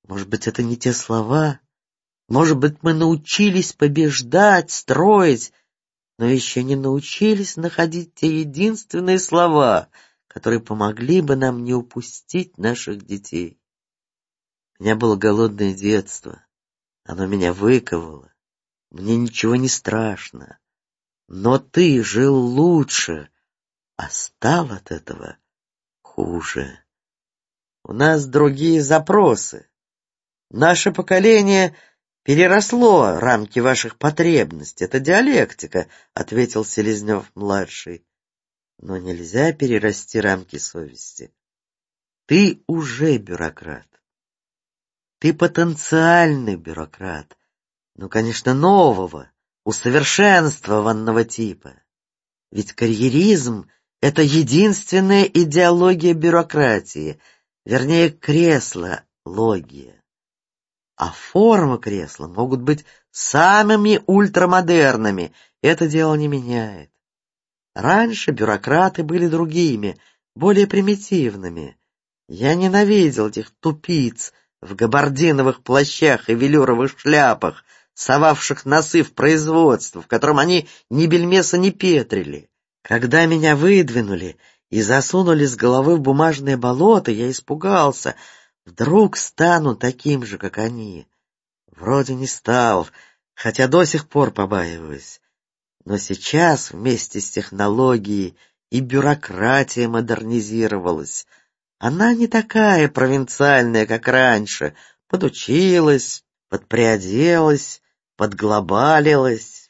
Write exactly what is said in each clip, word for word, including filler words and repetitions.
Может быть, это не те слова? Может быть, мы научились побеждать, строить, но еще не научились находить те единственные слова, которые помогли бы нам не упустить наших детей. У меня было голодное детство. Оно меня выковало. Мне ничего не страшно. Но ты жил лучше, а стал от этого хуже. У нас другие запросы. Наше поколение переросло рамки ваших потребностей. Это диалектика, ответил Селезнев-младший. Но нельзя перерасти рамки совести. Ты уже бюрократ. Ты потенциальный бюрократ. Ну, конечно, нового, усовершенствованного типа. Ведь карьеризм — это единственная идеология бюрократии, вернее, кресло-логия. А формы кресла могут быть самыми ультрамодерными, это дело не меняет. Раньше бюрократы были другими, более примитивными. Я ненавидел этих тупиц в габардиновых плащах и велюровых шляпах, совавших носы в производство, в котором они ни бельмеса не петрили. Когда меня выдвинули и засунули с головы в бумажное болото, я испугался. Вдруг стану таким же, как они. Вроде не стал, хотя до сих пор побаиваюсь. Но сейчас вместе с технологией и бюрократия модернизировалась. Она не такая провинциальная, как раньше. Подучилась, подприоделась, подглобалилась,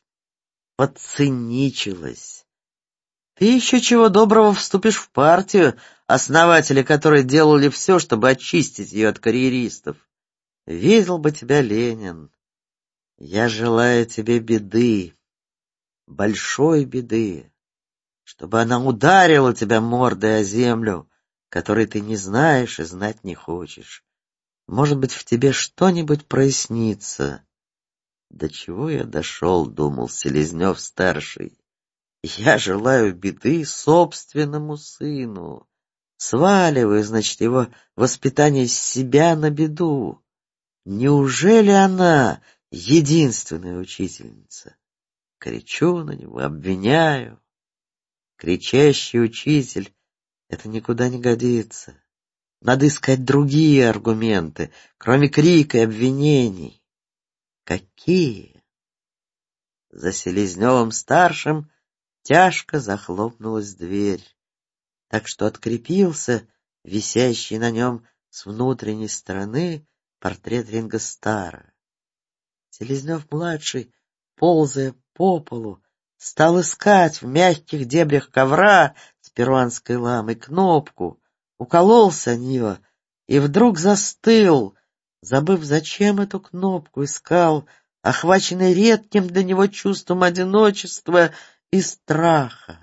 подциничилась. Ты еще чего доброго вступишь в партию, основатели которой делали все, чтобы очистить ее от карьеристов. Видел бы тебя Ленин. Я желаю тебе беды, большой беды, чтобы она ударила тебя мордой о землю, которой ты не знаешь и знать не хочешь. Может быть, в тебе что-нибудь прояснится. До чего я дошел, думал Селезнев-старший. Я желаю беды собственному сыну. Сваливаю, значит, его воспитание с себя на беду. Неужели она единственная учительница? Кричу на него, обвиняю. Кричащий учитель — это никуда не годится. Надо искать другие аргументы, кроме крика и обвинений. Какие? За Селезневым-старшим тяжко захлопнулась дверь, так что открепился висящий на нем с внутренней стороны портрет Ринго Старра. Селезнев-младший, ползая по полу, стал искать в мягких дебрях ковра с перуанской ламой кнопку, укололся о нее и вдруг застыл, забыв, зачем эту кнопку искал, охваченный редким для него чувством одиночества и страха.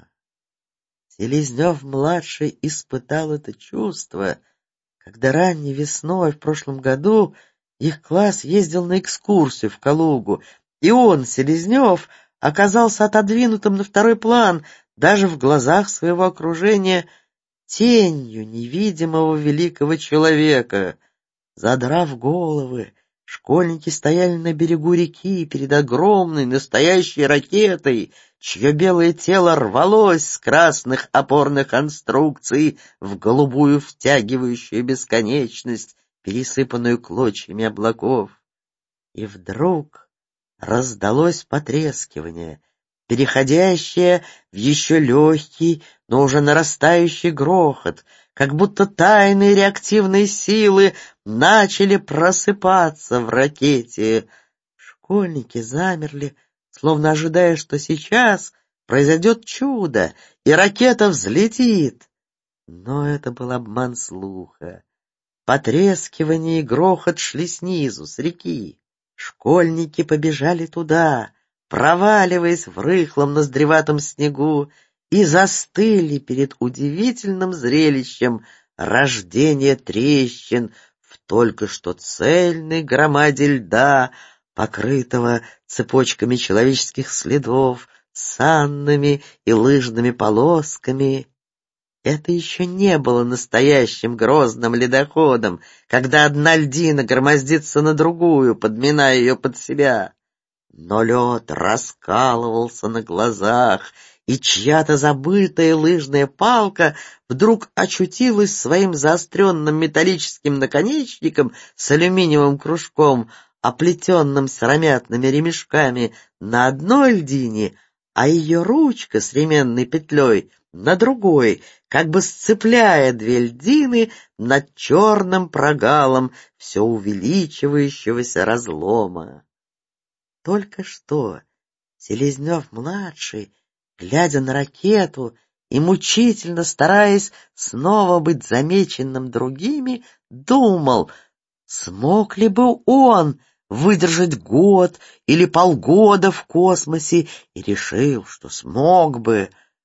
Селезнев-младший испытал это чувство, когда ранней весной в прошлом году их класс ездил на экскурсию в Калугу, и он, Селезнев, оказался отодвинутым на второй план, даже в глазах своего окружения, тенью невидимого великого человека. Задрав головы, школьники стояли на берегу реки перед огромной настоящей ракетой, чье белое тело рвалось с красных опорных конструкций в голубую втягивающую бесконечность, пересыпанную клочьями облаков. И вдруг раздалось потрескивание, переходящее в еще легкий, но уже нарастающий грохот, как будто тайные реактивные силы начали просыпаться в ракете. Школьники замерли, словно ожидая, что сейчас произойдет чудо, и ракета взлетит. Но это был обман слуха. Потрескивание и грохот шли снизу, с реки. Школьники побежали туда, проваливаясь в рыхлом ноздреватом снегу, и застыли перед удивительным зрелищем рождения трещин в только что цельной громаде льда, покрытого цепочками человеческих следов, санными и лыжными полосками. Это еще не было настоящим грозным ледоходом, когда одна льдина громоздится на другую, подминая ее под себя. Но лед раскалывался на глазах, и чья-то забытая лыжная палка вдруг очутилась своим заостренным металлическим наконечником с алюминиевым кружком, оплетенным сыромятными ремешками, на одной льдине, а ее ручка с ременной петлей на другой, как бы сцепляя две льдины над черным прогалом все увеличивающегося разлома. Только что Селезнев-младший, глядя на ракету и мучительно стараясь снова быть замеченным другими, думал, смог ли бы он выдержать год или полгода в космосе, и решил, что смог бы.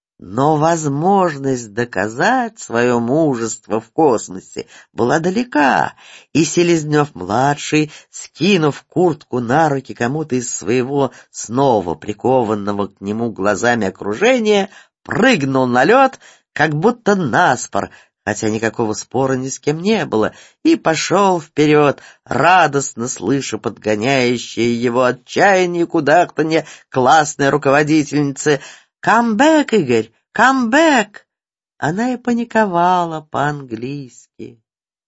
Но возможность доказать свое мужество в космосе была далека, и Селезнев-младший, скинув куртку на руки кому-то из своего снова прикованного к нему глазами окружения, прыгнул на лед, как будто наспор, хотя никакого спора ни с кем не было, и пошел вперед, радостно слыша подгоняющее его отчаяние кудахтанье классной руководительницы: «Камбэк, Игорь, камбэк!» Она и паниковала по-английски.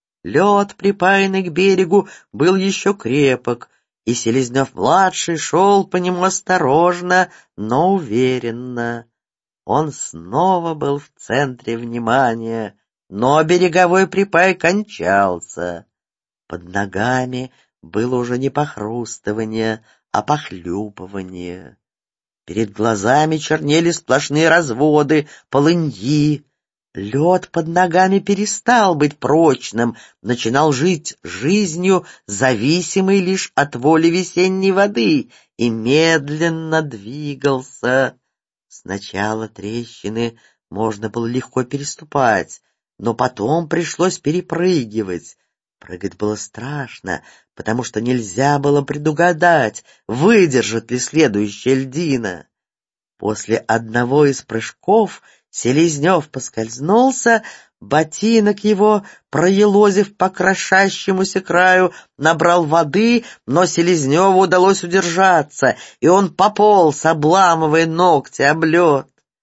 Лед, припаянный к берегу, был еще крепок, и Селезнев-младший шел по нему осторожно, но уверенно. Он снова был в центре внимания, но береговой припай кончался. Под ногами было уже не похрустывание, а похлюпывание. Перед глазами чернели сплошные разводы, полыньи. Лед под ногами перестал быть прочным, начинал жить жизнью, зависимой лишь от воли весенней воды, и медленно двигался. Сначала трещины можно было легко переступать, но потом пришлось перепрыгивать. Прыгать было страшно, потому что нельзя было предугадать, выдержит ли следующая льдина. После одного из прыжков Селезнев поскользнулся, ботинок его, проелозив по крошащемуся краю, набрал воды, но Селезневу удалось удержаться, и он пополз, обламывая ногти об лед.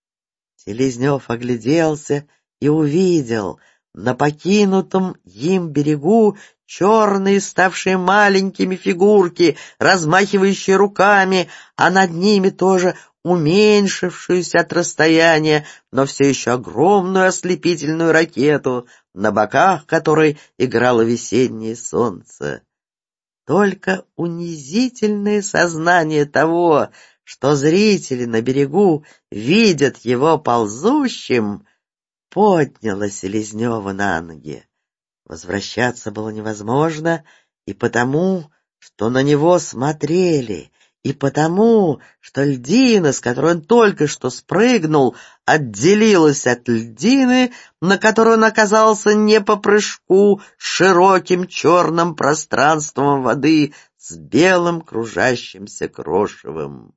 Селезнев огляделся и увидел на покинутом им берегу черные, ставшие маленькими фигурки, размахивающие руками, а над ними тоже уменьшившуюся от расстояния, но все еще огромную ослепительную ракету, на боках которой играло весеннее солнце. Только унизительное сознание того, что зрители на берегу видят его ползущим, подняло Селезнева на ноги. Возвращаться было невозможно и потому, что на него смотрели, и потому, что льдина, с которой он только что спрыгнул, отделилась от льдины, на которой он оказался не по прыжку, широким черным пространством воды с белым кружащимся крошевом.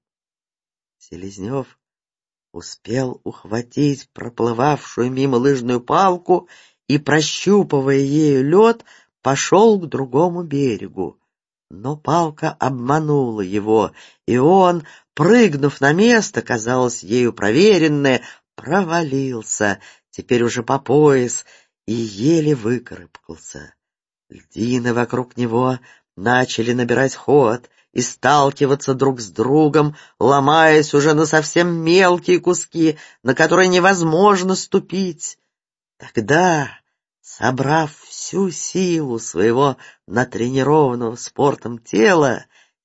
Селезнев успел ухватить проплывавшую мимо лыжную палку и, прощупывая ею лед, пошел к другому берегу. Но палка обманула его, и он, прыгнув на место, казалось, ею проверенное, провалился, теперь уже по пояс, и еле выкарабкался. Льдины вокруг него начали набирать ход и сталкиваться друг с другом, ломаясь уже на совсем мелкие куски, на которые невозможно ступить. Тогда, собрав всю силу своего натренированного спортом тела,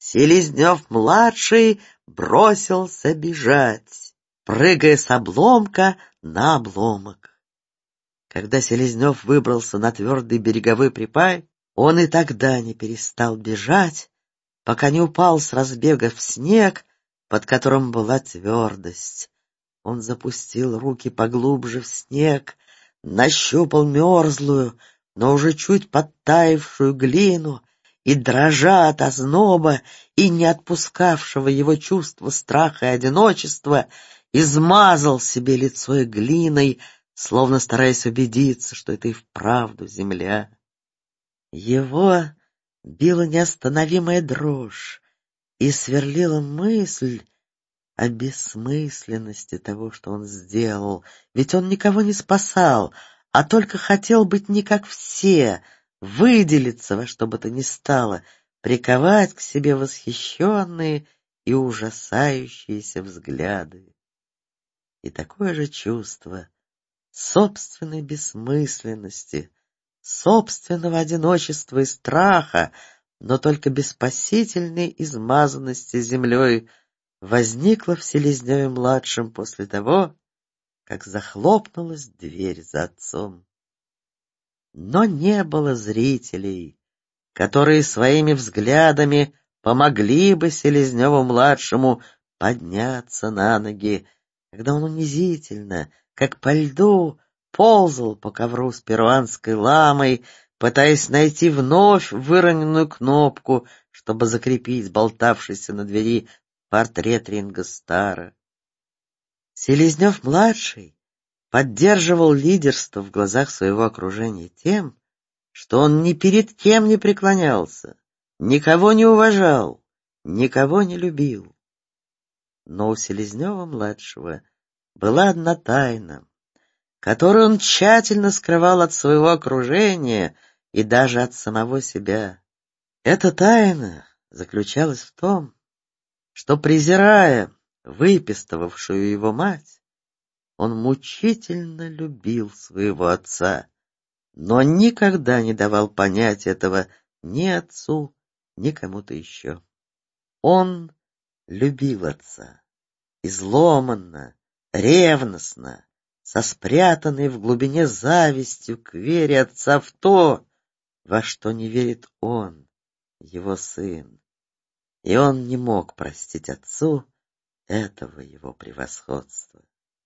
Селезнев-младший бросился бежать, прыгая с обломка на обломок. Когда Селезнев выбрался на твердый береговой припай, он и тогда не перестал бежать, пока не упал с разбега в снег, под которым была твердость. Он запустил руки поглубже в снег, нащупал мерзлую, но уже чуть подтаявшую глину, и, дрожа от озноба и не отпускавшего его чувства страха и одиночества, измазал себе лицо глиной, словно стараясь убедиться, что это и вправду земля. Его била неостановимая дрожь, и сверлила мысль о бессмысленности того, что он сделал, ведь он никого не спасал, а только хотел быть не как все, выделиться во что бы то ни стало, приковать к себе восхищенные и ужасающиеся взгляды. И такое же чувство собственной бессмысленности, собственного одиночества и страха, но только без спасительной измазанности землей, возникла в Селезневе-младшем после того, как захлопнулась дверь за отцом. Но не было зрителей, которые своими взглядами помогли бы Селезневу-младшему подняться на ноги, когда он унизительно, как по льду, ползал по ковру с перуанской ламой, пытаясь найти вновь выроненную кнопку, чтобы закрепить болтавшийся на двери портрет Ринго Старра. Селезнев-младший поддерживал лидерство в глазах своего окружения тем, что он ни перед кем не преклонялся, никого не уважал, никого не любил. Но у Селезнева-младшего была одна тайна, которую он тщательно скрывал от своего окружения и даже от самого себя. Эта тайна заключалась в том, что, презирая выпестовавшую его мать, он мучительно любил своего отца, но никогда не давал понять этого ни отцу, ни кому-то еще. Он любил отца, изломанно, ревностно, со спрятанной в глубине завистью к вере отца в то, во что не верит он, его сын. И он не мог простить отцу этого его превосходства.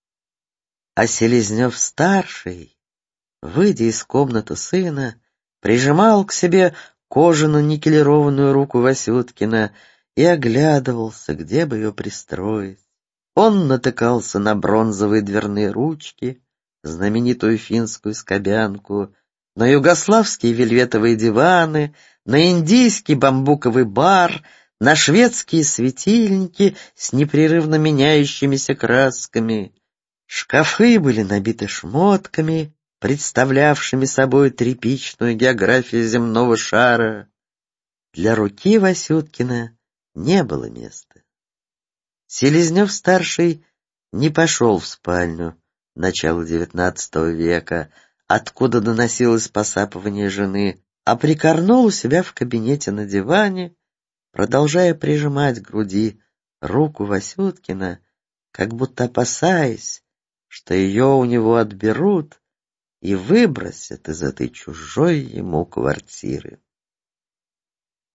А Селезнев-старший, выйдя из комнаты сына, прижимал к себе кожано-никелированную руку Васюткина и оглядывался, где бы ее пристроить. Он натыкался на бронзовые дверные ручки, знаменитую финскую скобянку, на югославские вельветовые диваны, на индийский бамбуковый бар, на шведские светильники с непрерывно меняющимися красками. Шкафы были набиты шмотками, представлявшими собой тряпичную географию земного шара. Для руки Васюткина не было места. Селезнев-старший не пошел в спальню начала девятнадцатого века, откуда доносилось посапывание жены, а прикорнул у себя в кабинете на диване, продолжая прижимать к груди руку Васюткина, как будто опасаясь, что ее у него отберут и выбросят из этой чужой ему квартиры.